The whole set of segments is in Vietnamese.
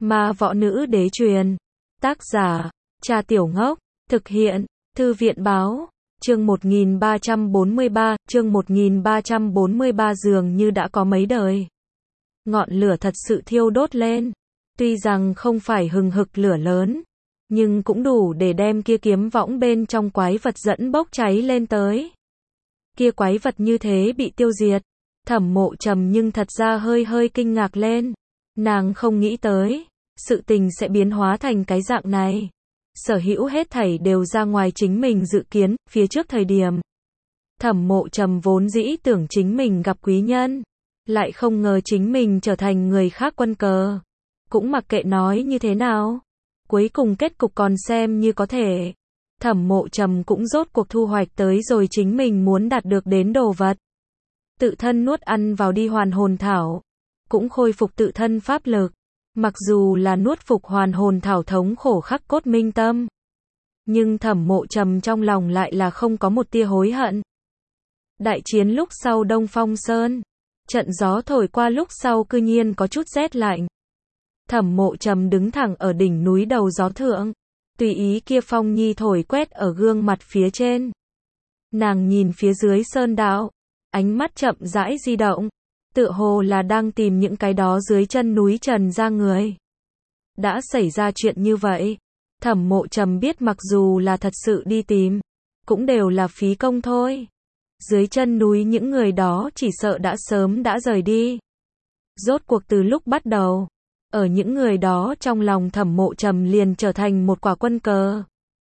Ma võ nữ đế truyền. Tác giả, Cha Tiểu Ngốc. Thực hiện, Thư viện báo. Chương 1343, chương 1343 dường như đã có mấy đời. Ngọn lửa thật sự thiêu đốt lên. Tuy rằng không phải hừng hực lửa lớn, nhưng cũng đủ để đem kia kiếm võng bên trong quái vật dẫn bốc cháy lên tới. Kia quái vật như thế bị tiêu diệt. Thẩm Mộ Trầm nhưng thật ra hơi kinh ngạc lên. Nàng không nghĩ tới, sự tình sẽ biến hóa thành cái dạng này. Sở hữu hết thảy đều ra ngoài chính mình dự kiến, phía trước thời điểm. Thẩm Mộ Trầm vốn dĩ tưởng chính mình gặp quý nhân, lại không ngờ chính mình trở thành người khác quân cờ. Cũng mặc kệ nói như thế nào, cuối cùng kết cục còn xem như có thể. Thẩm Mộ Trầm cũng rốt cuộc thu hoạch tới rồi chính mình muốn đạt được đến đồ vật. Tự thân nuốt ăn vào đi hoàn hồn thảo, cũng khôi phục tự thân pháp lực. Mặc dù là nuốt phục hoàn hồn thảo thống khổ khắc cốt minh tâm, nhưng Thẩm Mộ Trầm trong lòng lại là không có một tia hối hận. Đại chiến lúc sau Đông Phong Sơn, trận gió thổi qua lúc sau cư nhiên có chút rét lạnh. Thẩm Mộ Trầm đứng thẳng ở đỉnh núi đầu gió thượng, tùy ý kia phong nhi thổi quét ở gương mặt phía trên. Nàng nhìn phía dưới sơn đạo, ánh mắt chậm rãi di động, tựa hồ là đang tìm những cái đó dưới chân núi trần ra người. Đã xảy ra chuyện như vậy, Thẩm Mộ Trầm biết mặc dù là thật sự đi tìm, cũng đều là phí công thôi. Dưới chân núi những người đó chỉ sợ đã sớm đã rời đi. Rốt cuộc từ lúc bắt đầu, ở những người đó trong lòng Thẩm Mộ Trầm liền trở thành một quả quân cờ.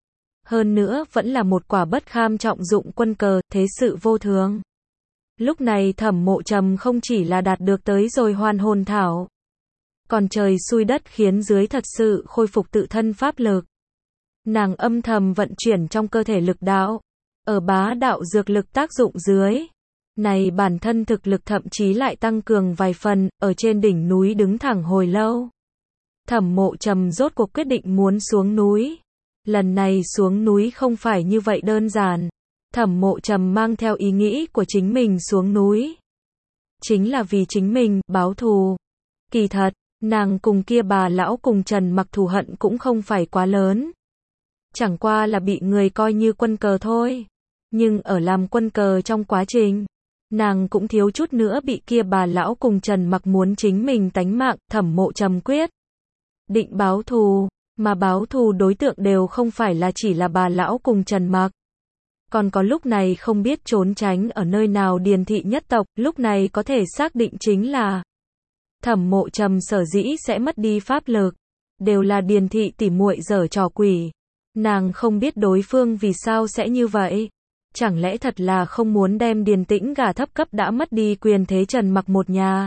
Hơn nữa vẫn là một quả bất kham trọng dụng quân cờ, thế sự vô thường. Lúc này Thẩm Mộ Trầm không chỉ là đạt được tới rồi hoàn hồn thảo, còn trời xui đất khiến dưới thật sự khôi phục tự thân pháp lực. Nàng âm thầm vận chuyển trong cơ thể lực đạo, ở bá đạo dược lực tác dụng dưới, này bản thân thực lực thậm chí lại tăng cường vài phần, ở trên đỉnh núi đứng thẳng hồi lâu. Thẩm Mộ Trầm rốt cuộc quyết định muốn xuống núi. Lần này xuống núi không phải như vậy đơn giản. Thẩm Mộ Trầm mang theo ý nghĩ của chính mình xuống núi, chính là vì chính mình báo thù. Kỳ thật, nàng cùng kia bà lão cùng Trần Mặc thù hận cũng không phải quá lớn, chẳng qua là bị người coi như quân cờ thôi. Nhưng ở làm quân cờ trong quá trình, nàng cũng thiếu chút nữa bị kia bà lão cùng Trần Mặc muốn chính mình tánh mạng. Thẩm Mộ Trầm quyết định báo thù, mà báo thù đối tượng đều không phải là chỉ là bà lão cùng Trần Mặc. Còn có lúc này không biết trốn tránh ở nơi nào Điền thị nhất tộc, lúc này có thể xác định chính là Thẩm Mộ Trầm sở dĩ sẽ mất đi pháp lực, đều là Điền thị tỉ muội giở trò quỷ. Nàng không biết đối phương vì sao sẽ như vậy. Chẳng lẽ thật là không muốn đem Điền Tĩnh gả thấp cấp đã mất đi quyền thế Trần Mặc một nhà?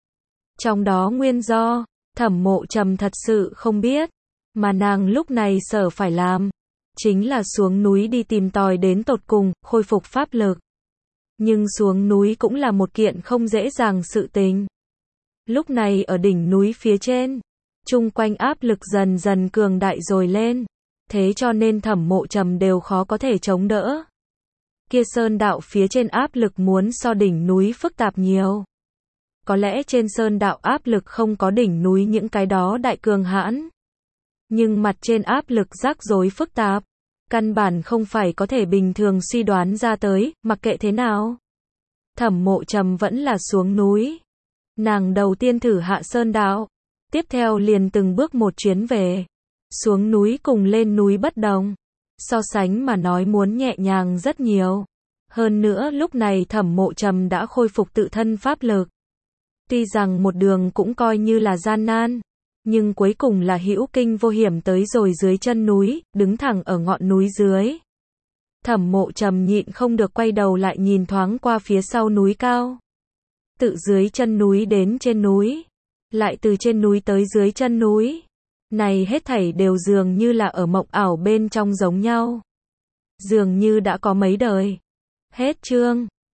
Trong đó nguyên do, Thẩm Mộ Trầm thật sự không biết, mà nàng lúc này sở phải làm chính là xuống núi đi tìm tòi đến tột cùng, khôi phục pháp lực. Nhưng xuống núi cũng là một kiện không dễ dàng sự tình. Lúc này ở đỉnh núi phía trên, chung quanh áp lực dần dần cường đại rồi lên, thế cho nên Thẩm Mộ Trầm đều khó có thể chống đỡ. Kia sơn đạo phía trên áp lực muốn so đỉnh núi phức tạp nhiều. Có lẽ trên sơn đạo áp lực không có đỉnh núi những cái đó đại cường hãn, nhưng mặt trên áp lực rắc rối phức tạp, căn bản không phải có thể bình thường suy đoán ra tới. Mặc kệ thế nào, Thẩm Mộ Trầm vẫn là xuống núi. Nàng đầu tiên thử hạ sơn đạo, tiếp theo liền từng bước một chuyến về. Xuống núi cùng lên núi bất đồng, so sánh mà nói muốn nhẹ nhàng rất nhiều. Hơn nữa lúc này Thẩm Mộ Trầm đã khôi phục tự thân pháp lực. Tuy rằng một đường cũng coi như là gian nan, nhưng cuối cùng là hữu kinh vô hiểm tới rồi dưới chân núi, đứng thẳng ở ngọn núi dưới. Thẩm Mộ Trầm nhịn không được quay đầu lại nhìn thoáng qua phía sau núi cao. Tự dưới chân núi đến trên núi, lại từ trên núi tới dưới chân núi. Này hết thảy đều dường như là ở mộng ảo bên trong giống nhau. Dường như đã có mấy đời. Hết chương.